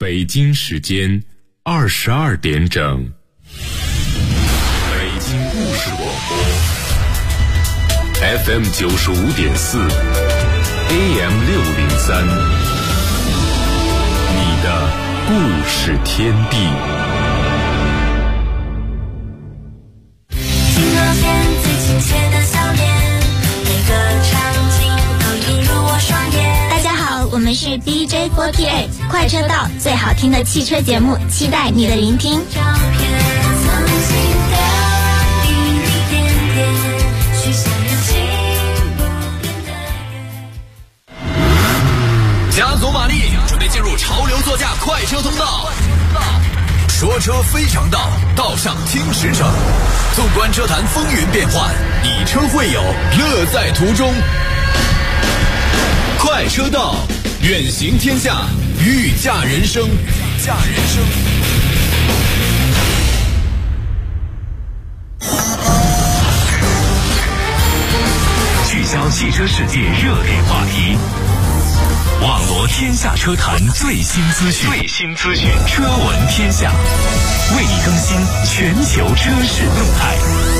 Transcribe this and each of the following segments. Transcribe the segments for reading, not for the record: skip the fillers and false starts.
北京时间22点整。北京故事广播 FM 95.4 AM 603，你的故事天地。 金额线最亲切的笑脸，每个场景都映入我双眼。 大家好，我们是 DJ48 快车道，最好听的汽车节目，期待你的聆听。 照片曾经的一点点，许下了情不变的约。 加足马力，准备进入潮流座驾快车通道。说车非常道，道上听实诚。纵观车坛风云变幻，以车会友，乐在途中。快车道，远行天下，御驾人生。 聚焦汽车世界热点话题，网罗天下车坛最新资讯，车闻天下，为你更新全球车市动态。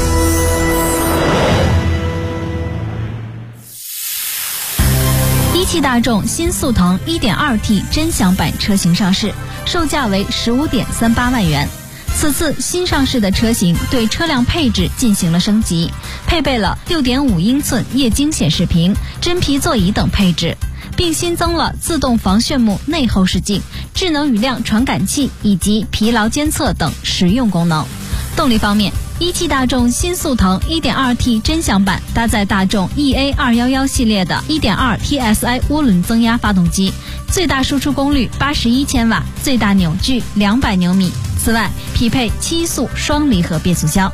一汽大众新速腾 1.2T 臻享版车型上市，售价为15.38万元。此次新上市的车型对车辆配置进行了升级，配备了 6.5 英寸液晶显示屏、真皮座椅等配置，并新增了自动防眩目内后视镜、智能雨量传感器以及疲劳监测等实用功能。动力方面，一汽大众新速腾 1.2T 臻享版搭载大众 EA211 系列的 1.2 TSI 涡轮增压发动机，最大输出功率81千瓦，最大扭矩200牛米。此外，匹配7速双离合变速箱。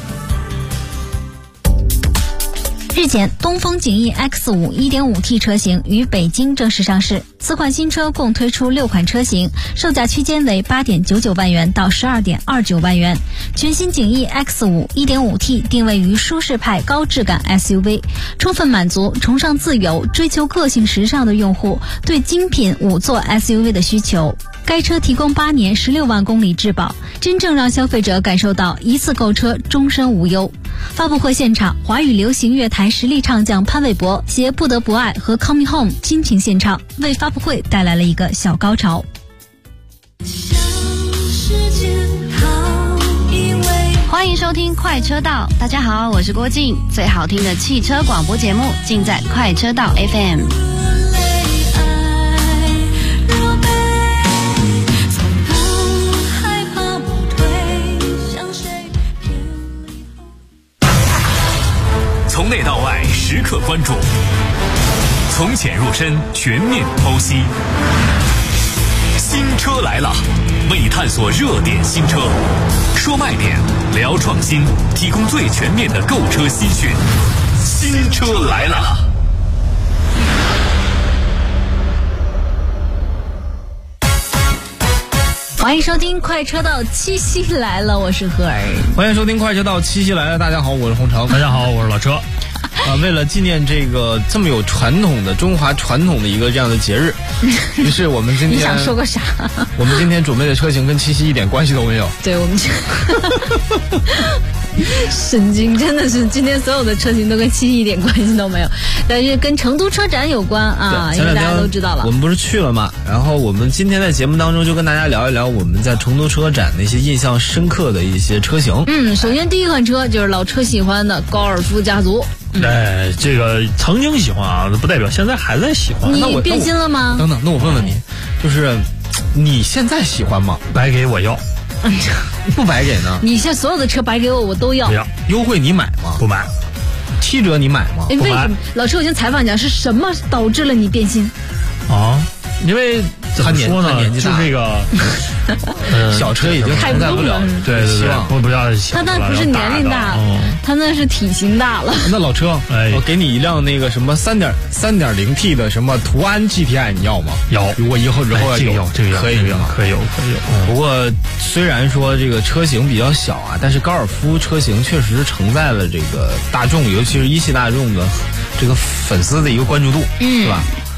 日前，东风景逸 X5 1.5T 车型于北京正式上市。此款新车共推出6款车型，售价区间为8.99万元到12.29万元。全新景逸 X5 1.5T 定位于舒适派高质感 SUV， 充分满足崇尚自由、追求个性时尚的用户对精品5座 SUV 的需求。该车提供8年16万公里质保，真正让消费者感受到一次购车终身无忧。发布会现场，华语流行乐坛实力唱将潘玮柏携不得不爱和 Coming Home 亲情献唱，为发布会带来了一个小高潮。 欢迎收听快车道，大家好，我是郭靖，最好听的汽车广播节目尽在快车道 FM。 从内到外时刻关注，从浅入深全面剖析。新车来了，为你探索热点新车，说卖点，聊创新，提供最全面的购车资讯。新车来了。 欢迎收听快车道，七夕来了，我是何儿。 欢迎收听快车道，七夕来了，大家好，我是洪城。 大家好，我是老车。 为了纪念这个这么有传统的中华传统的一个这样的节日，于是我们今天你想说个啥？ 我们今天准备的车型跟七夕一点关系都没有。 对，我们神经，真的是今天所有的车型都跟七夕一点关系都没有，但是跟成都车展有关啊，因为大家都知道了。 我们不是去了嘛，然后我们今天在节目当中就跟大家聊一聊我们在成都车展的一些印象深刻的一些车型。 首先第一款车就是老车喜欢的高尔夫家族。 这个曾经喜欢啊，不代表现在还在喜欢。 你变心了吗？ 等等，那我问问你，就是你现在喜欢吗？ 白给我要， 不白给呢？ 你现在所有的车白给我，我都要。 不要， 优惠你买吗？ 不买。 7折你买吗？ 为什么？老车，我先采访一下，是什么导致了你变心？ 啊，因为怎么说呢，就这个小车已经承载不了， 对，不要。 他那不是年龄大，他那是体型大了。 那老车，我给你一辆那个什么3.0T 的什么途安 GTI， 你要吗？ 要。 如果以后要这个要， 可以吗？ 可以有。 不过虽然说这个车型比较小啊，但是高尔夫车型确实承载了这个大众，尤其是一汽大众的这个粉丝的一个关注度，是吧？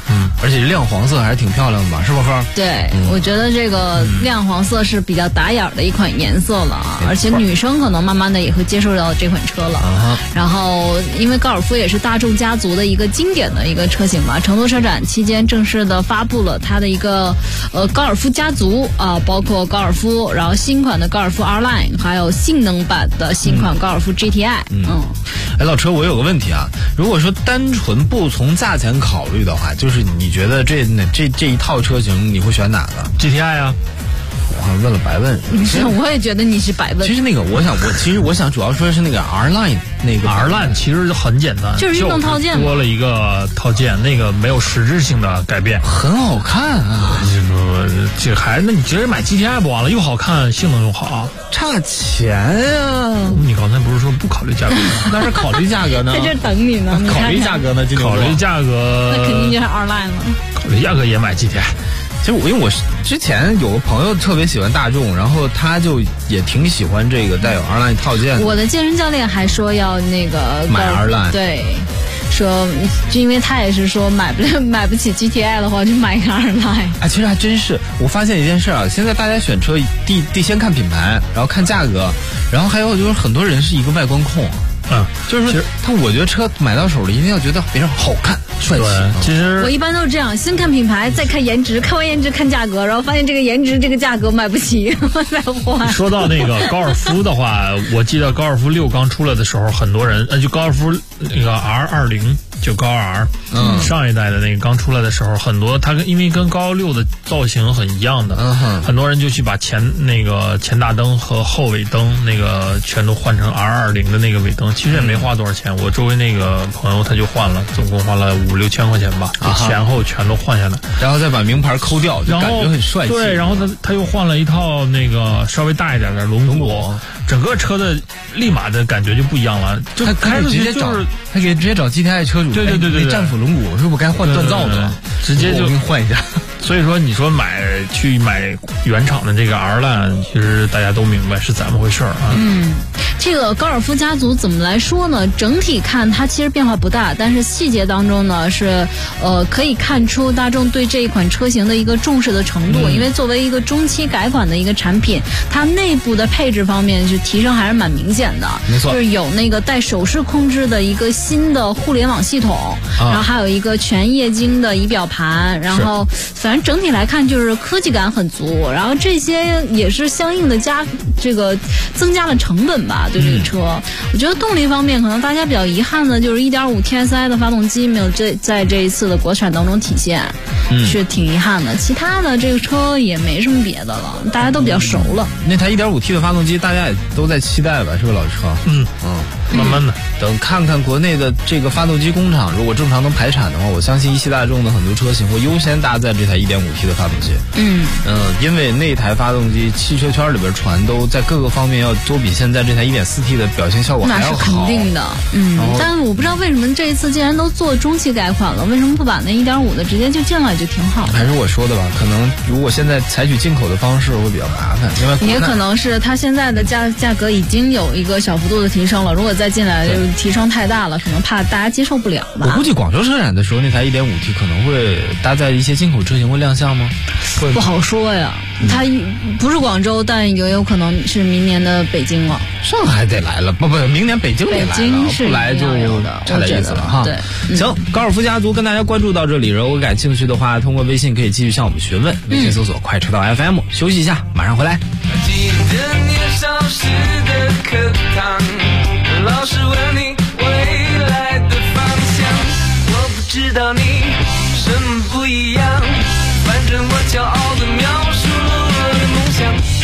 而且亮黄色还是挺漂亮的吧，是吧，芳？ 对，我觉得这个亮黄色是比较打眼的一款颜色了啊，而且女生可能慢慢的也会接受到这款车了。然后，因为高尔夫也是大众家族的一个经典的一个车型嘛，成都车展期间正式的发布了它的一个高尔夫家族啊，包括高尔夫，然后新款的高尔夫 R Line， 还有性能版的新款高尔夫 GTI。 哎，老车，我有个问题啊，如果说单纯不从价钱考虑的话，就是你觉得这一套车型你会选哪个 GTI 啊？ 我好像问了白问。 我也觉得你是白问。 其实那个，我想主要说的是那个 R Line 那个 R Line 其实很简单， 就是运动套件， 多了一个套件，那个没有实质性的改变， 很好看啊。 这还那你直接买 GTI 不完了，又好看，性能又好， 差钱呀！ 你刚才不是说不考虑价格吗？ 那是考虑价格呢， 在这等你呢。 考虑价格呢？ 考虑价格， 那肯定就是 R Line 了。 考虑价格也买 GTI。 其实因为我之前有个朋友特别喜欢大众，然后他就也挺喜欢这个带有 R Line 套件的。 我的健身教练还说要那个买 R Line， 对，说就因为他也是说买不起 GTI 的话，就买个 R Line。 哎，其实还真是，我发现一件事啊，现在大家选车得先看品牌，然后看价格，然后还有就是很多人是一个外观控。就是说我觉得车买到手里一定要觉得非常好看、帅气。 其实我一般都是这样，先看品牌，再看颜值，看完颜值看价格，然后发现这个颜值这个价格买不起，再换。 说到那个高尔夫的话，我记得高尔夫6刚出来的时候，很多人就高尔夫那个 R20。就高 R， 上一代的那个刚出来的时候，很多它因为跟高6的造型很一样的，很多人就去把前大灯和后尾灯那个全都换成 R20的那个尾灯，其实也没花多少钱。我周围那个朋友他就换了，总共花了5-6千块钱吧，前后全都换下来， 然后再把名牌抠掉，就感觉很帅气。 对，然后他又换了一套那个稍微大一点的龙骨，整个车的立马的感觉就不一样了，就开出去就是他可以直接找 GTI 车主。 对， 战斧龙骨是不是该换锻造的？ 直接就给你换一下。 所以说，你说去买原厂的这个 R Line， 其实大家都明白是怎么回事啊。 这个高尔夫家族怎么来说呢？整体看它其实变化不大，但是细节当中呢是可以看出大众对这一款车型的一个重视的程度。因为作为一个中期改款的一个产品，它内部的配置方面是提升还是蛮明显的。 没错， 就是有那个带手势控制的一个新的互联网系统，然后还有一个全液晶的仪表盘，然后反正整体来看就是科技感很足，然后这些也是相应的增加了成本吧。对这个车，我觉得动力方面可能大家比较遗憾的就是 1.5 TSI 的发动机没有在这一次的国产当中体现，是挺遗憾的。其他的这个车也没什么别的了，大家都比较熟了。 那台 1.5T 的发动机大家也都在期待吧，是个老车。 慢慢的等看看国内的这个发动机工厂，如果正常能排产的话，我相信一汽大众的很多车型会优先搭载这台 1.5T 的发动机。因为那台发动机汽车圈里边传都在各个方面要都比现在这台 1.4T 的表现效果还要好。 那是肯定的。但我不知道为什么这一次既然都做中期改款了，为什么不把那 1.5 的直接就进来就挺好的？ 还是我说的吧，可能如果现在采取进口的方式会比较麻烦，因为也可能是它现在的价格已经有一个小幅度的提升了，如果再进来就提升太大了，可能怕大家接受不了吧。 我估计广州车展的时候那台 1.5T 可能会搭载一些进口车型会亮相吗？ 不好说呀，它不是广州，但也有可能是明年的北京了。 上海得来了，不，明年北京得来了， 北京是不来就差点意思了哈。 对， 行，高尔夫家族跟大家关注到这里，如果感兴趣的话，通过微信可以继续向我们询问，微信搜索快车道 FM。休息一下，马上回来。 记得年少时的课堂，老师问你未来的方向，我不知道你什么不一样，反正我骄傲地描述了我的梦想。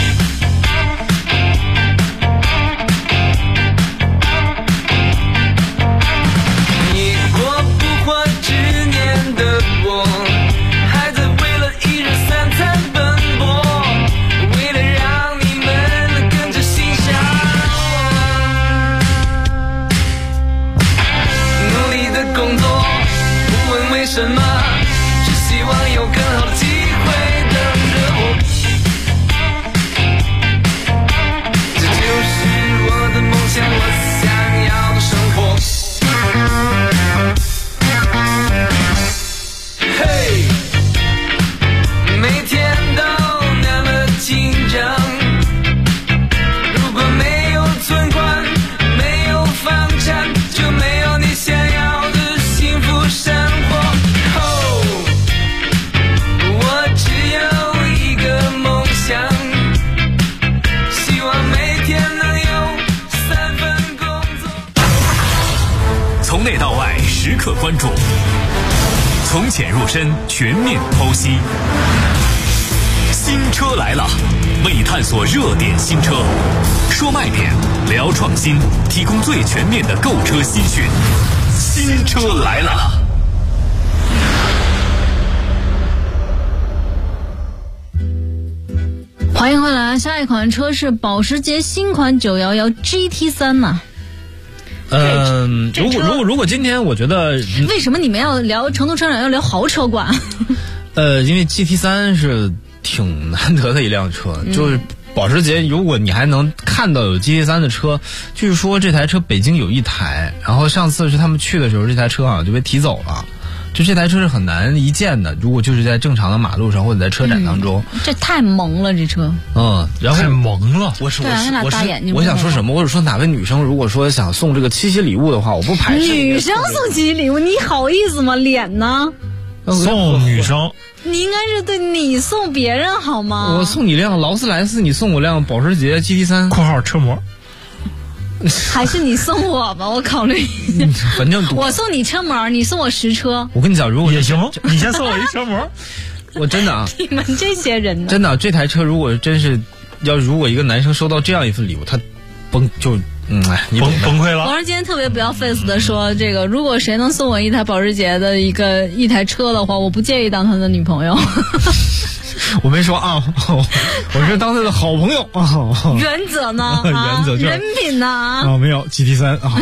你过不惑之年的我，还在为了一日三餐奔波，为了让你们跟着心向我，努力的工作，不问为什么，只希望有更好的机会等着我。这就是我的梦想，我想要的生活。嘿。 关注，从浅入深，全面剖析。新车来了，为探索热点新车，说卖点，聊创新，提供最全面的购车新讯。新车来了。 欢迎回来，下一款车是保时捷新款911 GT3 嘛？ 如果今天我觉得， 为什么你们要聊成都车展要聊豪车馆？ 因为 GT3 是挺难得的一辆车，就是保时捷，如果你还能看到有 GT3 的车，据说这台车北京有一台，然后上次是他们去的时候，这台车好像就被提走了。就这台车是很难一见的，如果就是在正常的马路上或者在车展当中， 这太萌了，这车。 然后太萌了。 我想说什么？我是说哪位女生如果说想送这个七夕礼物的话，我不排斥。 女生送七夕礼物，你好意思吗？脸呢？ 送女生。 你应该是对你送别人好吗？ 我送你辆劳斯莱斯，你送我辆保时捷 GT3 （括号车模）。 还是你送我吧，我考虑。 反正我送你车模，你送我实车。 我跟你讲，如果也行，你先送我一车模。 我真的啊， 你们这些人呢？ 真的，这台车如果真是如果一个男生收到这样一份礼物，他你崩溃了。 王儿今天特别不要 face 的说，这个如果谁能送我一台保时捷的一台车的话，我不介意当他的女朋友。 我没说啊，我是当他的好朋友啊。 原则呢？ 原则就是人品呢？ 啊，没有 GT3 啊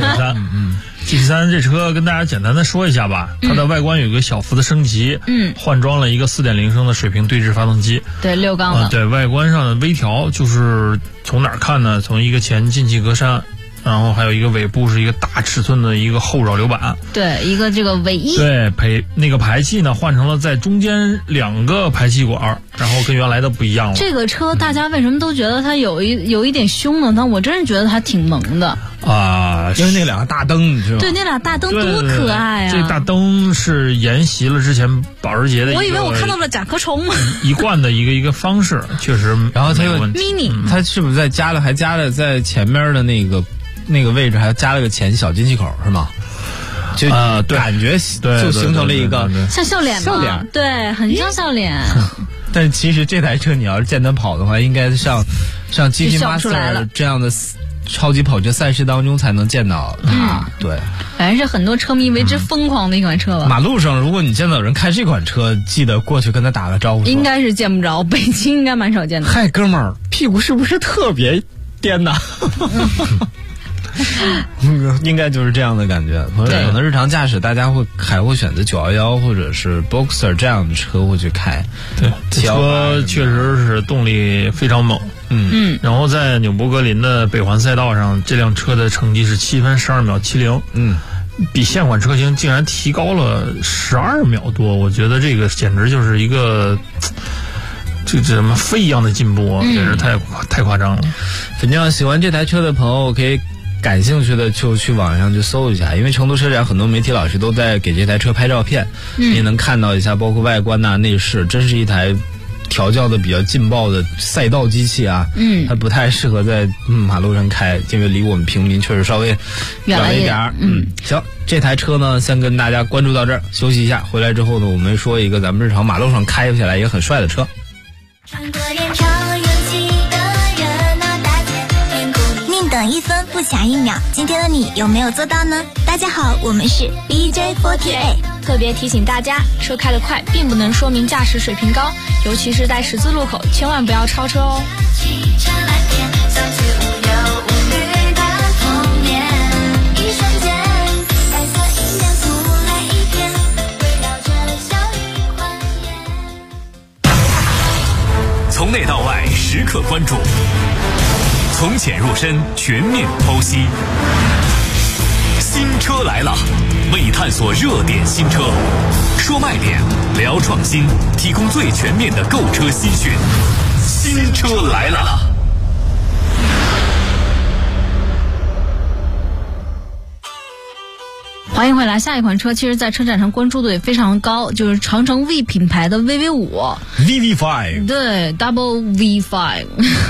，GT3，GT3 这车跟大家简单的说一下吧，它的外观有一个小幅的升级，换装了一个4.0升的水平对置发动机， 对，6缸的， 对，外观上的微调就是从哪儿看呢？从一个前进气格栅。然后还有一个尾部是一个大尺寸的一个后扰流板， 对，一个这个尾翼， 对，那个排气呢换成了在中间2个排气管，然后跟原来的不一样了。 这个车大家为什么都觉得它有一点凶呢？但我真是觉得它挺萌的啊，因为那2个大灯，你知道吗？ 对，那俩大灯多可爱啊！ 这大灯是沿袭了之前保时捷的， 我以为我看到了甲壳虫一贯的一个方式，确实。 然后它有 mini， 它是不是还加了在前面的那个位置还加了个前小进气口是吗？就对， 感觉就形成了一个像笑脸嘛，对，很像笑脸。 但是其实这台车你要是见它跑的话，应该像 GT Master 这样的超级跑车赛事当中才能见到它。对， 反正是很多车迷为之疯狂的一款车吧。 马路上如果你见到有人开这款车，记得过去跟他打个招呼。 应该是见不着，北京应该蛮少见的。 嗨，哥们儿，屁股是不是特别颠呐？应该就是这样的感觉。可能日常驾驶大家还会选择911或者是 Boxer 这样的车会去开。 对，这车确实是动力非常猛。然后在纽博格林的北环赛道上，这辆车的成绩是7分12秒70。比现款车型竟然提高了12秒多，我觉得这个简直就是一个这什么飞一样的进步，简直太夸张了。 反正喜欢这台车的朋友可以感兴趣的就去网上去搜一下，因为成都车展很多媒体老师都在给这台车拍照片，你也能看到一下，包括外观呐、内饰，真是一台调教的比较劲爆的赛道机器啊。它不太适合在马路上开，因为离我们平民确实稍微远了一点。行，这台车呢先跟大家关注到这儿，休息一下，回来之后呢我们说一个咱们日常马路上开起来也很帅的车。 穿过人潮拥挤的热闹大街，天空宁等1分不抢1秒，今天的你有没有做到呢？大家好，我们是 BJ48， 特别提醒大家，车开得快并不能说明驾驶水平高，尤其是在十字路口，千万不要超车哦。 汽车蓝天，相聚无忧无虑的童年，一瞬间，白色银边铺来一片，围绕着笑语欢颜。 从内到外时刻关注，从浅入深，全面剖析。新车来了，为探索热点新车，说卖点，聊创新，提供最全面的购车新讯。新车来了。 欢迎回来，下一款车其实在车展上关注度也非常高，就是长城 V 品牌的 VV5 VV5 对 Double V5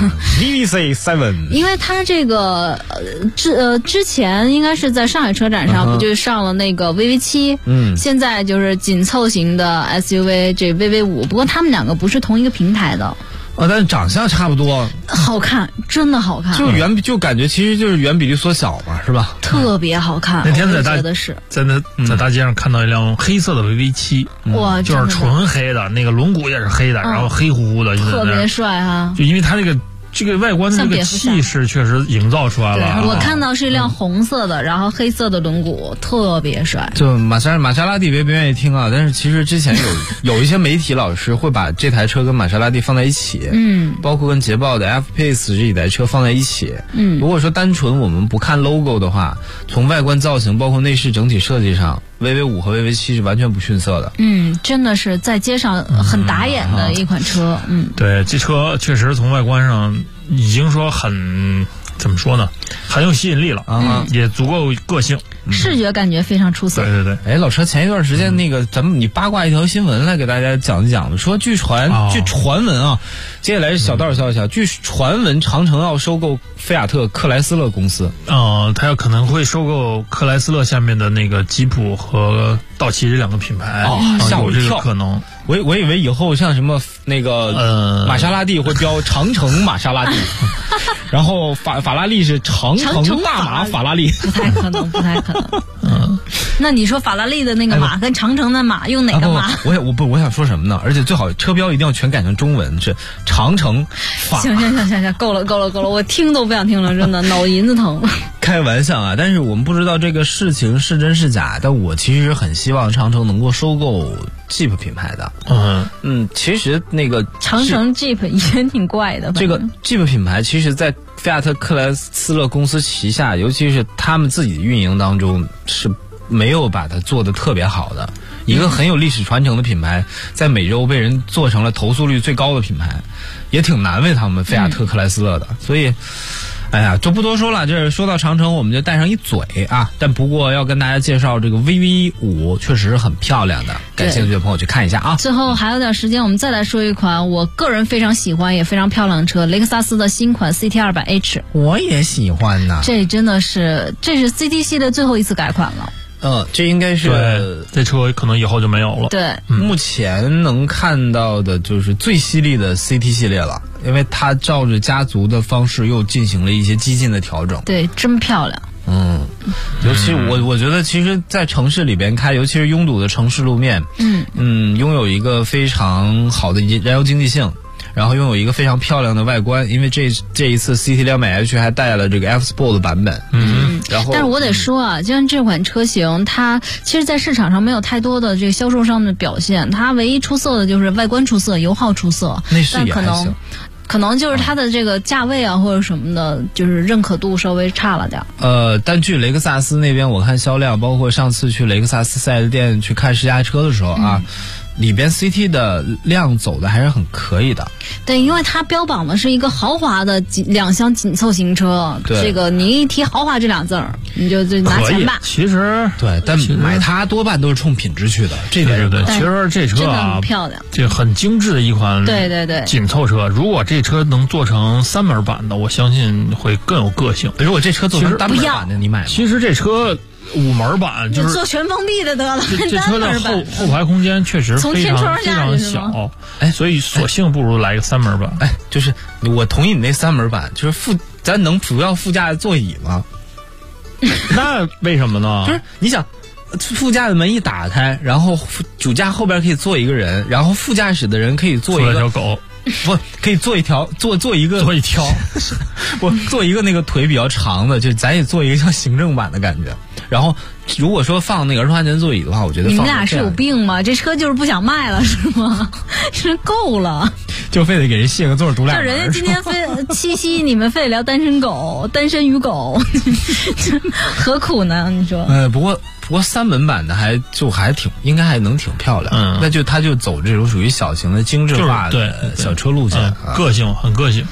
VVC7， 因为它这个之前应该是在上海车展上不就上了那个 VV7，现在就是紧凑型的 SUV 这 VV5， 不过他们两个不是同一个平台的。 但是长相差不多， 好看，真的好看， 就感觉其实就是原比例缩小嘛，是吧？ 特别好看。 那天在大街上看到一辆黑色的 VV7， 哇， 就是纯黑的，那个轮毂也是黑的，然后黑乎乎的， 特别帅哈。 就因为它这个外观的这个气势确实营造出来了。 我看到是一辆红色的，然后黑色的轮毂，特别帅。 就玛莎拉蒂别不愿意听啊，但是其实之前有一些媒体老师会把这台车跟玛莎拉蒂放在一起，包括跟捷豹的 F-Pace 这一台车放在一起。如果说单纯我们不看 logo 的话，从外观造型包括内饰整体设计上，VV5 和 VV7 是完全不逊色的。 真的是在街上很打眼的一款车。 对，这车确实从外观上已经说怎么说呢，很有吸引力了也足够个性， 视觉感觉非常出色。 对。 老车前一段时间那个你八卦一条新闻来给大家讲一讲，说据传闻啊，接下来是小道消息，据传闻长城要收购菲亚特克莱斯勒公司。 他可能会收购克莱斯勒下面的那个吉普和道奇这两个品牌。 吓我一跳， 有这个可能。 我以为以后像什么那个玛莎拉蒂会标长城玛莎拉蒂，然后法拉利是长城大马法拉利， 不太可能。那你说法拉利的那个马跟长城的马用哪个马？ 我想说什么呢？而且最好车标一定要全改成中文，是长城法。 行，够了，我听都不想听了，真的脑银子疼。 开玩笑啊，但是我们不知道这个事情是真是假，但我其实很希望长城能够收购 Jeep 品牌的。其实那个长城 Jeep 也挺怪的。 这个 Jeep 品牌其实在菲亚特克莱斯勒公司旗下，尤其是他们自己运营当中是没有把它做得特别好的。一个很有历史传承的品牌，在美洲被人做成了投诉率最高的品牌，也挺难为他们菲亚特克莱斯勒的。所以就不多说了，这说到长城我们就带上一嘴啊。但不过要跟大家介绍这个 VV5 确实是很漂亮的，感兴趣的朋友去看一下啊。 最后还有点时间，我们再来说一款我个人非常喜欢也非常漂亮的车，雷克萨斯的新款 CT200H。 我也喜欢呢。 这是 CT 系列最后一次改款了。 这应该是这车可能以后就没有了。 对， 目前能看到的就是最犀利的 CT 系列了，因为它照着家族的方式又进行了一些激进的调整。 对，真漂亮。 尤其我觉得，其实，在城市里边开，尤其是拥堵的城市路面，拥有一个非常好的燃油经济性。然后拥有一个非常漂亮的外观，因为这一次 CT200H 还带了这个 F Sport 的版本。然后， 但是我得说啊，就像这款车型，它其实在市场上没有太多的这个销售上的表现，它唯一出色的就是外观出色，油耗出色， 内饰也还行。 可能就是它的这个价位啊或者什么的，就是认可度稍微差了点。 但据雷克萨斯那边我看销量，包括上次去雷克萨斯4S店去看试驾车的时候啊。里边 CT 的量走的还是很可以的。 对，因为它标榜的是一个豪华的两厢紧凑型车。 对， 这个你一提豪华这两字儿，你就拿钱吧。 其实对，但买它多半都是冲品质去的。这点对，其实这车真的很漂亮， 这很精致的一款对紧凑车。如果这车能做成3门版的，我相信会更有个性。 如果这车做成单门版的，你买吗？ 其实这车5门版就是做全封闭的得了。 这车的后排空间确实非常小，所以索性不如来个3门版。 就是我同意你那3门版，就是咱能主要副驾座椅吗？ 那为什么呢？ 不是，你想，副驾的门一打开，然后主驾后边可以坐一个人，然后副驾驶的人可以坐一条狗。 不可以做一条做一个我做一个那个腿比较长的，就咱也做一个像行政版的感觉。然后如果说放那个儿童安全座椅的话，我觉得你们俩是有病吗？这车就是不想卖了是吗？真够了， 就非得给人卸个座独俩门。 就人家今天七夕，你们非得聊单身与狗，何苦呢？你说？ 不过3门版的应该还能挺漂亮。那它就走这种属于小型的精致化的小车路线， 很个性。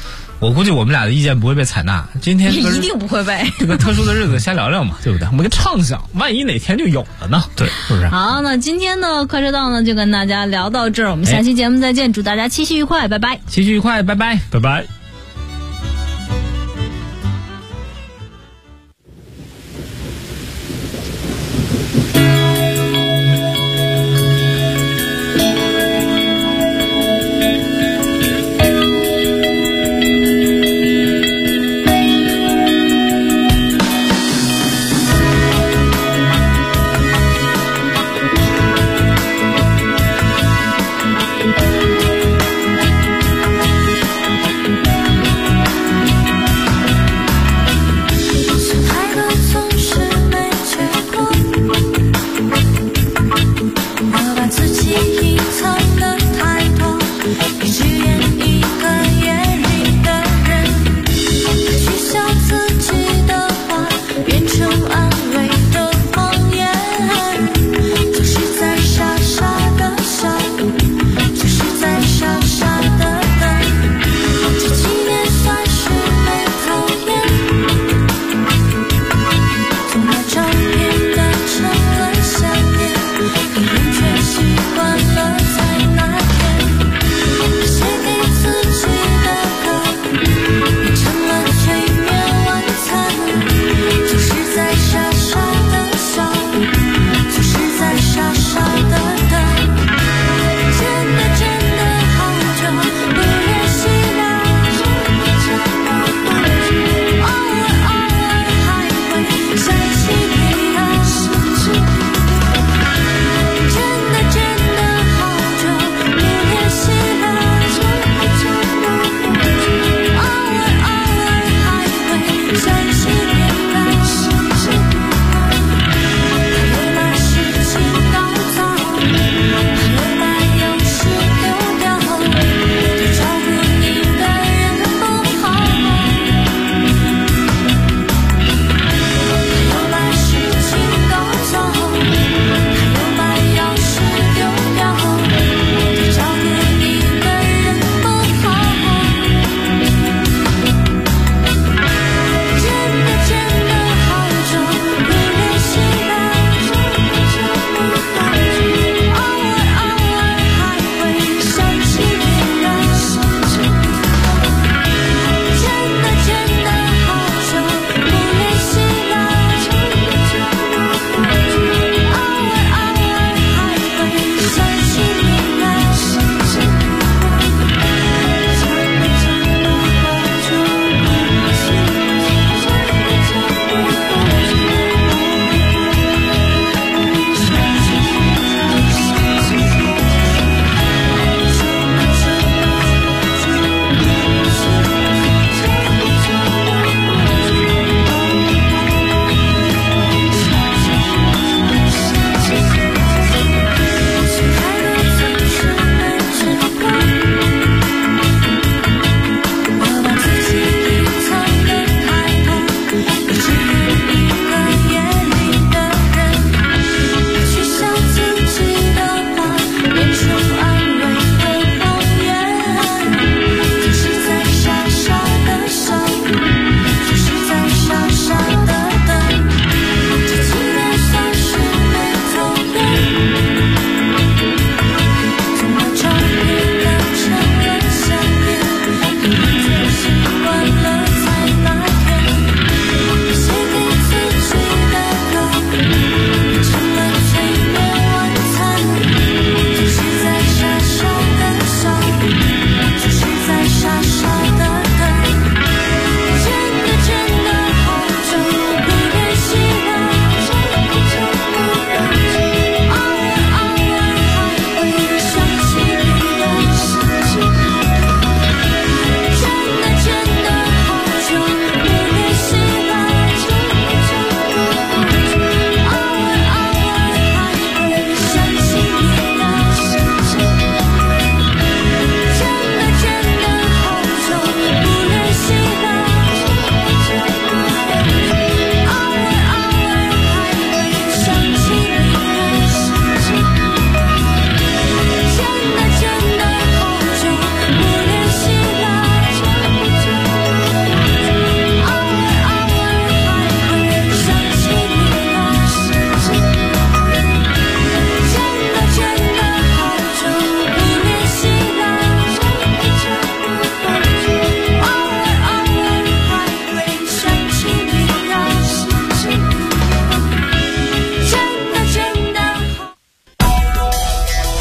我估计我们俩的意见不会被采纳。今天一定不会被这个特殊的日子瞎聊聊嘛，对不对？我们个畅想，万一哪天就有了呢？对，是不是？ 好，那今天的快车道呢，就跟大家聊到这儿，我们下期节目再见，祝大家七夕愉快，拜拜！ 七夕愉快，拜拜， 拜拜。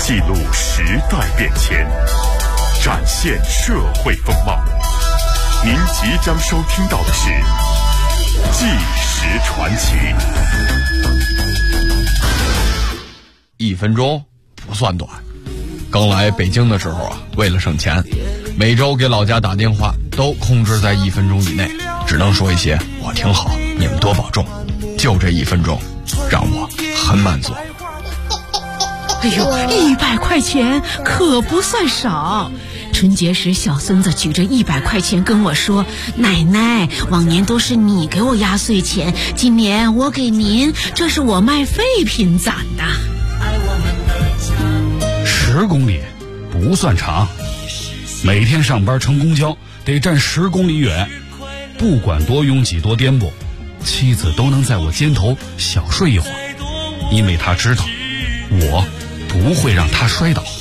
记录时代变迁，展现社会风貌。您即将收听到的是《纪实传奇》。 1分钟不算短。刚来北京的时候啊，为了省钱，每周给老家打电话都控制在1分钟以内，只能说一些我挺好，你们多保重。就这1分钟，让我很满足。 哎呦，100块钱可不算少。春节时，小孙子举着100块钱跟我说：“奶奶，往年都是你给我压岁钱，今年我给您，这是我卖废品攒的。 ”10公里不算长，每天上班乘公交得站10公里远，不管多拥挤多颠簸，妻子都能在我肩头小睡一会儿，因为她知道我不会让她摔倒。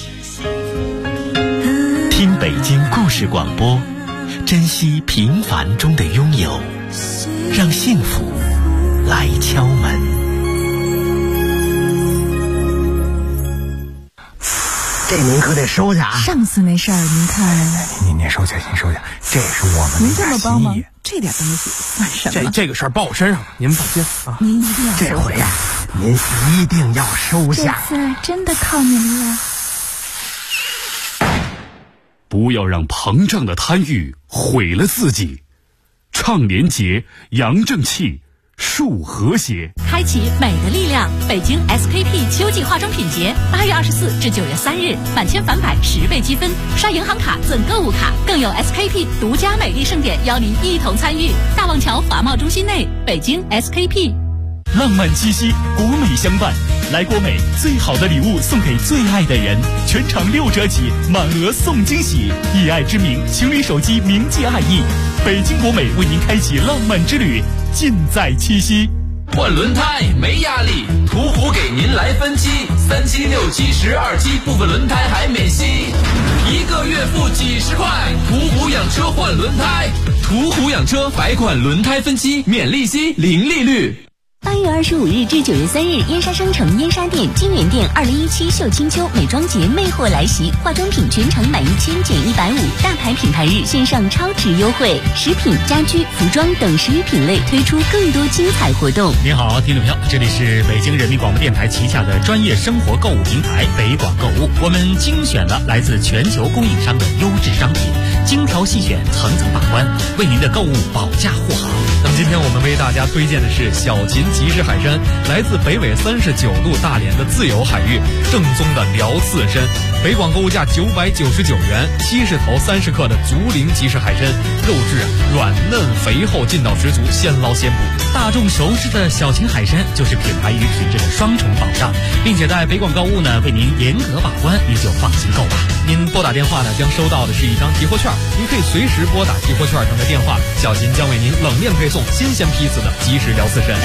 听北京故事广播，珍惜平凡中的拥有，让幸福来敲门。 这您可得收下啊！ 上次那事儿您看， 您收下，您收下，这是我们您这么帮忙，这点东西算什么？ 这个事儿报我身上了，您放心啊！ 您一定要这回呀，您一定要收下。 这次真的靠您了。 不要让膨胀的贪欲毁了自己，倡廉洁，扬正气，树和谐。 开启美的力量，北京 SKP 秋季化妆品节，8月24至9月3日，满千返百10倍积分，刷银行卡赠购物卡，更有 SKP 独家美丽盛典邀您一同参与。大望桥华贸中心内，北京 SKP。 浪漫七夕，国美相伴，来国美，最好的礼物送给最爱的人，全场6折起，满额送惊喜，以爱之名，情侣手机铭记爱意。北京国美为您开启浪漫之旅，尽在七夕。 换轮胎没压力，途虎给您来分期，3期、6期、12期，部分轮胎还免息，1个月付几十块。途虎养车换轮胎，途虎养车百款轮胎分期，免利息，零利率。 8月25日至9月3日，燕莎商城燕莎店、金源店2017秀清秋美妆节魅惑来袭，化妆品全场满1000减150，大牌品牌日线上超值优惠，食品、家居、服装等10余品类推出更多精彩活动。 您好，听众朋友，这里是北京人民广播电台旗下的专业生活购物平台北广购物，我们精选了来自全球供应商的优质商品，精挑细选，层层把关，为您的购物保驾护航。 那么今天我们为大家推荐的是小秦即食海参，来自北纬39度大连的自由海域，正宗的辽刺参。北广购物价999元，70头30克的竹林即食海参，肉质软嫩肥厚，劲道十足，现捞现捕。 大众熟知的小秦海参就是品牌与品质的双重保障，并且在北广购物呢为您严格把关，您就放心购吧。 您拨打电话呢将收到的是一张提货券，您可以随时拨打提货券上的电话，小秦将为您冷链配送新鲜批次的即食辽刺参。